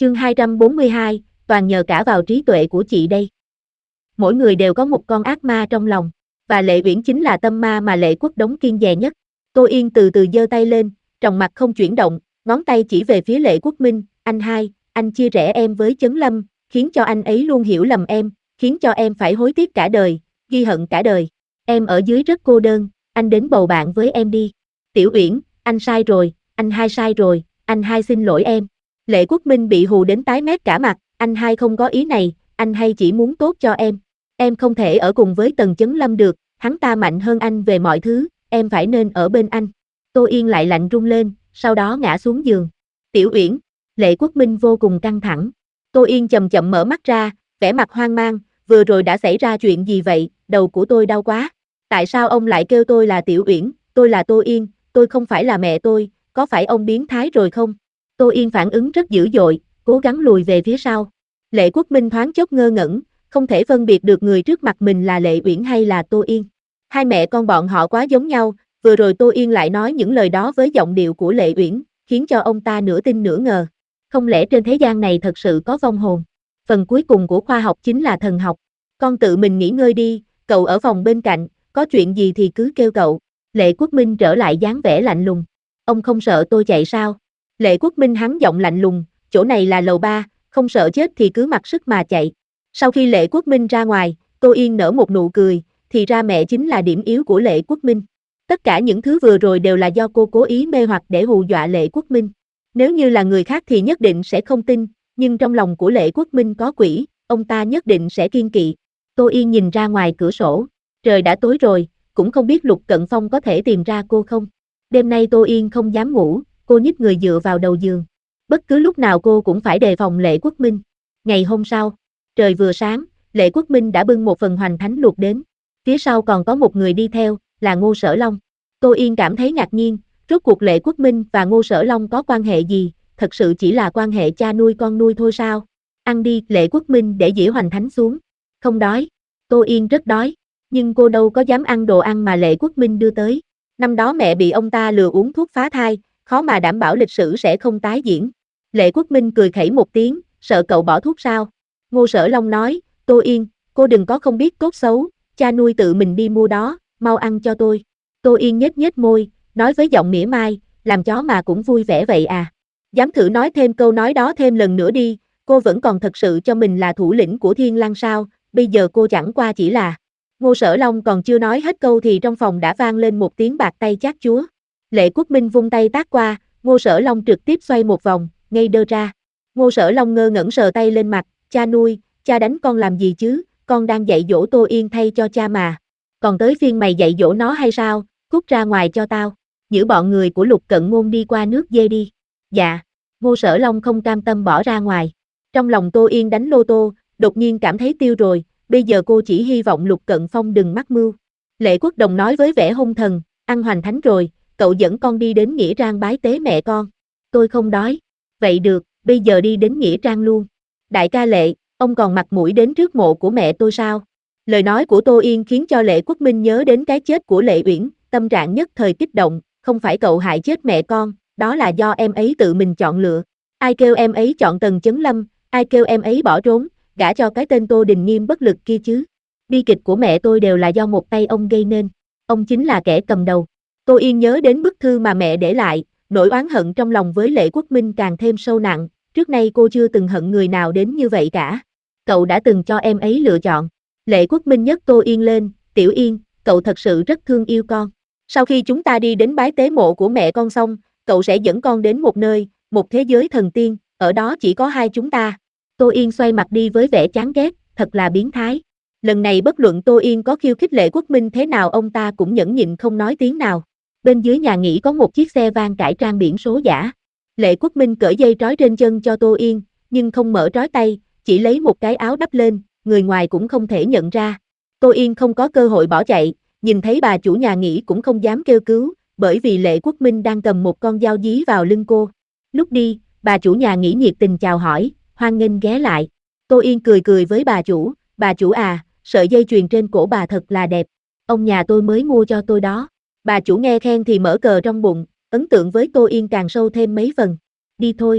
Chương 242, toàn nhờ cả vào trí tuệ của chị đây. Mỗi người đều có một con ác ma trong lòng, và Lệ Uyển chính là tâm ma mà Lệ Quốc đóng kiêng dè nhất. Tô Yên từ từ giơ tay lên, tròng mặt không chuyển động, ngón tay chỉ về phía Lệ Quốc Minh, anh hai, anh chia rẽ em với Chấn Lâm, khiến cho anh ấy luôn hiểu lầm em, khiến cho em phải hối tiếc cả đời, ghi hận cả đời. Em ở dưới rất cô đơn, anh đến bầu bạn với em đi. Tiểu Uyển, anh sai rồi, anh hai sai rồi, anh hai xin lỗi em. Lệ Quốc Minh bị hù đến tái mét cả mặt, anh hai không có ý này, anh hay chỉ muốn tốt cho em. Em không thể ở cùng với Tần Chấn Lâm được, hắn ta mạnh hơn anh về mọi thứ, em phải nên ở bên anh. Tô Yên lại lạnh run lên, sau đó ngã xuống giường. Tiểu Uyển, Lệ Quốc Minh vô cùng căng thẳng. Tô Yên chậm chậm mở mắt ra, vẻ mặt hoang mang, vừa rồi đã xảy ra chuyện gì vậy, đầu của tôi đau quá. Tại sao ông lại kêu tôi là Tiểu Uyển, tôi là Tô Yên, tôi không phải là mẹ tôi, có phải ông biến thái rồi không? Tô Yên phản ứng rất dữ dội, cố gắng lùi về phía sau. Lệ Quốc Minh thoáng chốc ngơ ngẩn, không thể phân biệt được người trước mặt mình là Lệ Uyển hay là Tô Yên. Hai mẹ con bọn họ quá giống nhau, vừa rồi Tô Yên lại nói những lời đó với giọng điệu của Lệ Uyển, khiến cho ông ta nửa tin nửa ngờ. Không lẽ trên thế gian này thật sự có vong hồn? Phần cuối cùng của khoa học chính là thần học. Con tự mình nghỉ ngơi đi, cậu ở phòng bên cạnh, có chuyện gì thì cứ kêu cậu. Lệ Quốc Minh trở lại dáng vẻ lạnh lùng. Ông không sợ tôi chạy sao? Lệ Quốc Minh hắn giọng lạnh lùng, chỗ này là lầu 3, không sợ chết thì cứ mặc sức mà chạy. Sau khi Lệ Quốc Minh ra ngoài, Tô Yên nở một nụ cười, thì ra mẹ chính là điểm yếu của Lệ Quốc Minh. Tất cả những thứ vừa rồi đều là do cô cố ý mê hoặc để hù dọa Lệ Quốc Minh. Nếu như là người khác thì nhất định sẽ không tin, nhưng trong lòng của Lệ Quốc Minh có quỷ, ông ta nhất định sẽ kiêng kỵ. Tô Yên nhìn ra ngoài cửa sổ, trời đã tối rồi, cũng không biết Lục Cận Phong có thể tìm ra cô không. Đêm nay Tô Yên không dám ngủ, cô nhích người dựa vào đầu giường. Bất cứ lúc nào cô cũng phải đề phòng Lệ Quốc Minh. Ngày hôm sau, trời vừa sáng, Lệ Quốc Minh đã bưng một phần hoành thánh luộc đến. Phía sau còn có một người đi theo, là Ngô Sở Long. Tô Yên cảm thấy ngạc nhiên, rốt cuộc Lệ Quốc Minh và Ngô Sở Long có quan hệ gì, thật sự chỉ là quan hệ cha nuôi con nuôi thôi sao? Ăn đi, Lệ Quốc Minh để dĩa hoành thánh xuống. Không đói. Tô Yên rất đói, nhưng cô đâu có dám ăn đồ ăn mà Lệ Quốc Minh đưa tới. Năm đó mẹ bị ông ta lừa uống thuốc phá thai, khó mà đảm bảo lịch sử sẽ không tái diễn. Lệ Quốc Minh cười khẩy một tiếng, sợ cậu bỏ thuốc sao? Ngô Sở Long nói, Tô Yên, cô đừng có không biết tốt xấu, cha nuôi tự mình đi mua đó, mau ăn cho tôi. Tô Yên nhếch nhếch môi, nói với giọng mỉa mai, làm chó mà cũng vui vẻ vậy à. Dám thử nói thêm câu nói đó thêm lần nữa đi, cô vẫn còn thật sự cho mình là thủ lĩnh của Thiên Lang sao, bây giờ cô chẳng qua chỉ là. Ngô Sở Long còn chưa nói hết câu thì trong phòng đã vang lên một tiếng bạc tay chát chúa. Lệ Quốc Minh vung tay tát qua, Ngô Sở Long trực tiếp xoay một vòng, ngây đơ ra. Ngô Sở Long ngơ ngẩn sờ tay lên mặt, cha nuôi, cha đánh con làm gì chứ, con đang dạy dỗ Tô Yên thay cho cha mà. Còn tới phiên mày dạy dỗ nó hay sao, cút ra ngoài cho tao, giữ bọn người của Lục Cận Ngôn đi qua nước dê đi. Dạ, Ngô Sở Long không cam tâm bỏ ra ngoài. Trong lòng Tô Yên đánh lô tô, đột nhiên cảm thấy tiêu rồi, bây giờ cô chỉ hy vọng Lục Cận Phong đừng mắc mưu. Lệ Quốc Đồng nói với vẻ hung thần, ăn hoành thánh rồi, cậu dẫn con đi đến Nghĩa Trang bái tế mẹ con. Tôi không đói. Vậy được, bây giờ đi đến Nghĩa Trang luôn. Đại ca Lệ, ông còn mặt mũi đến trước mộ của mẹ tôi sao? Lời nói của Tô Yên khiến cho Lệ Quốc Minh nhớ đến cái chết của Lệ Uyển, tâm trạng nhất thời kích động, không phải cậu hại chết mẹ con, đó là do em ấy tự mình chọn lựa. Ai kêu em ấy chọn Tần Chấn Lâm, ai kêu em ấy bỏ trốn, gả cho cái tên Tô Đình Nghiêm bất lực kia chứ. Bi kịch của mẹ tôi đều là do một tay ông gây nên, ông chính là kẻ cầm đầu. Tô Yên nhớ đến bức thư mà mẹ để lại, nỗi oán hận trong lòng với Lệ Quốc Minh càng thêm sâu nặng, trước nay cô chưa từng hận người nào đến như vậy cả. Cậu đã từng cho em ấy lựa chọn. Lệ Quốc Minh nhấc Tô Yên lên, Tiểu Yên, cậu thật sự rất thương yêu con. Sau khi chúng ta đi đến bái tế mộ của mẹ con xong, cậu sẽ dẫn con đến một nơi, một thế giới thần tiên, ở đó chỉ có hai chúng ta. Tô Yên xoay mặt đi với vẻ chán ghét, thật là biến thái. Lần này bất luận Tô Yên có khiêu khích Lệ Quốc Minh thế nào ông ta cũng nhẫn nhịn không nói tiếng nào. Bên dưới nhà nghỉ có một chiếc xe van cải trang biển số giả. Lệ Quốc Minh cởi dây trói trên chân cho Tô Yên, nhưng không mở trói tay, chỉ lấy một cái áo đắp lên, người ngoài cũng không thể nhận ra. Tô Yên không có cơ hội bỏ chạy, nhìn thấy bà chủ nhà nghỉ cũng không dám kêu cứu, bởi vì Lệ Quốc Minh đang cầm một con dao dí vào lưng cô. Lúc đi, bà chủ nhà nghỉ nhiệt tình chào hỏi, hoan nghênh ghé lại. Tô Yên cười cười với bà chủ à, sợi dây chuyền trên cổ bà thật là đẹp, ông nhà tôi mới mua cho tôi đó. Bà chủ nghe khen thì mở cờ trong bụng, ấn tượng với Tô Yên càng sâu thêm mấy phần. Đi thôi.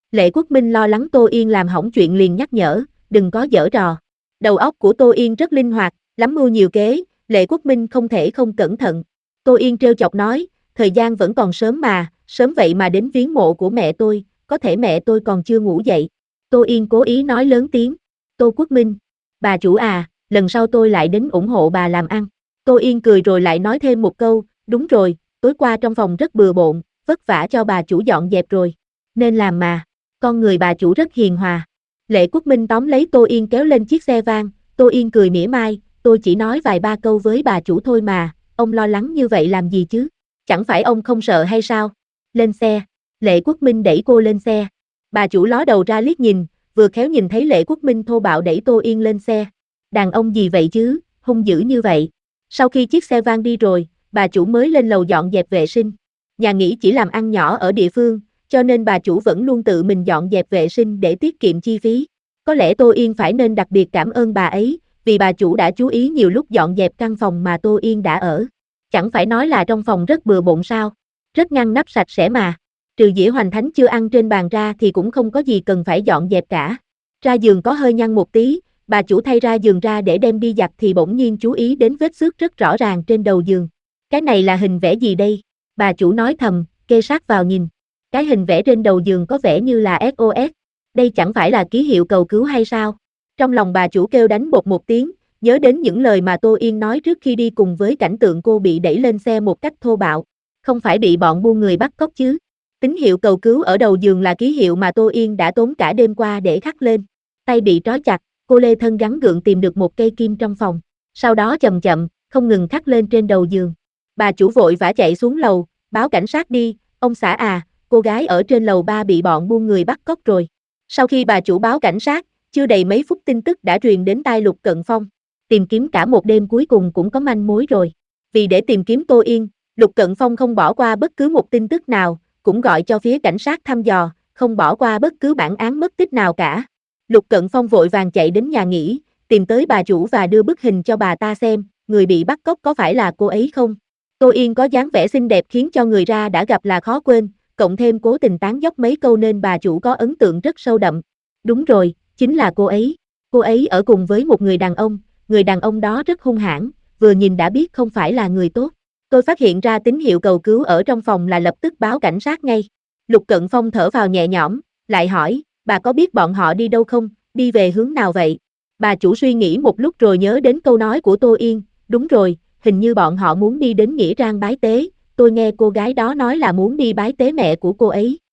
Lệ Quốc Minh lo lắng Tô Yên làm hỏng chuyện liền nhắc nhở, đừng có giở trò. Đầu óc của Tô Yên rất linh hoạt, lắm mưu nhiều kế, Lệ Quốc Minh không thể không cẩn thận. Tô Yên trêu chọc nói, thời gian vẫn còn sớm mà, sớm vậy mà đến viếng mộ của mẹ tôi, có thể mẹ tôi còn chưa ngủ dậy. Tô Yên cố ý nói lớn tiếng, Tô Quốc Minh, bà chủ à, lần sau tôi lại đến ủng hộ bà làm ăn. Tô Yên cười rồi lại nói thêm một câu, đúng rồi, tối qua trong phòng rất bừa bộn, vất vả cho bà chủ dọn dẹp rồi. Nên làm mà, con người bà chủ rất hiền hòa. Lệ Quốc Minh tóm lấy Tô Yên kéo lên chiếc xe van, Tô Yên cười mỉa mai, tôi chỉ nói vài ba câu với bà chủ thôi mà, ông lo lắng như vậy làm gì chứ? Chẳng phải ông không sợ hay sao? Lên xe, Lệ Quốc Minh đẩy cô lên xe. Bà chủ ló đầu ra liếc nhìn, vừa khéo nhìn thấy Lệ Quốc Minh thô bạo đẩy Tô Yên lên xe. Đàn ông gì vậy chứ, hung dữ như vậy. Sau khi chiếc xe van đi rồi, bà chủ mới lên lầu dọn dẹp vệ sinh. Nhà nghỉ chỉ làm ăn nhỏ ở địa phương, cho nên bà chủ vẫn luôn tự mình dọn dẹp vệ sinh để tiết kiệm chi phí. Có lẽ Tô Yên phải nên đặc biệt cảm ơn bà ấy, vì bà chủ đã chú ý nhiều lúc dọn dẹp căn phòng mà Tô Yên đã ở. Chẳng phải nói là trong phòng rất bừa bộn sao, rất ngăn nắp sạch sẽ mà. Trừ dĩa hoành thánh chưa ăn trên bàn ra thì cũng không có gì cần phải dọn dẹp cả. Ra giường có hơi nhăn một tí, bà chủ thay ra giường ra để đem đi giặt thì bỗng nhiên chú ý đến vết xước rất rõ ràng trên đầu giường. Cái này là hình vẽ gì đây? Bà chủ nói thầm, kê sát vào nhìn. Cái hình vẽ trên đầu giường có vẻ như là SOS. Đây chẳng phải là ký hiệu cầu cứu hay sao? Trong lòng bà chủ kêu đánh bột một tiếng, nhớ đến những lời mà Tô Yên nói trước khi đi cùng với cảnh tượng cô bị đẩy lên xe một cách thô bạo. Không phải bị bọn buôn người bắt cóc chứ? Tín hiệu cầu cứu ở đầu giường là ký hiệu mà Tô Yên đã tốn cả đêm qua để khắc lên. Tay bị trói chặt, cô lê thân gắng gượng tìm được một cây kim trong phòng. Sau đó chậm chậm, không ngừng khắc lên trên đầu giường. Bà chủ vội vã chạy xuống lầu, báo cảnh sát đi, ông xã à, cô gái ở trên lầu 3 bị bọn buôn người bắt cóc rồi. Sau khi bà chủ báo cảnh sát, chưa đầy mấy phút tin tức đã truyền đến tai Lục Cận Phong. Tìm kiếm cả một đêm cuối cùng cũng có manh mối rồi. Vì để tìm kiếm Tô Yên, Lục Cận Phong không bỏ qua bất cứ một tin tức nào, cũng gọi cho phía cảnh sát thăm dò, không bỏ qua bất cứ bản án mất tích nào cả. Lục Cận Phong vội vàng chạy đến nhà nghỉ, tìm tới bà chủ và đưa bức hình cho bà ta xem, người bị bắt cóc có phải là cô ấy không? Tô Yên có dáng vẻ xinh đẹp khiến cho người ra đã gặp là khó quên, cộng thêm cố tình tán dóc mấy câu nên bà chủ có ấn tượng rất sâu đậm. Đúng rồi, chính là cô ấy. Cô ấy ở cùng với một người đàn ông đó rất hung hãn, vừa nhìn đã biết không phải là người tốt. Tôi phát hiện ra tín hiệu cầu cứu ở trong phòng là lập tức báo cảnh sát ngay. Lục Cận Phong thở vào nhẹ nhõm, lại hỏi, bà có biết bọn họ đi đâu không, đi về hướng nào vậy? Bà chủ suy nghĩ một lúc rồi nhớ đến câu nói của Tô Yên, đúng rồi, hình như bọn họ muốn đi đến Nghĩa Trang bái tế, tôi nghe cô gái đó nói là muốn đi bái tế mẹ của cô ấy.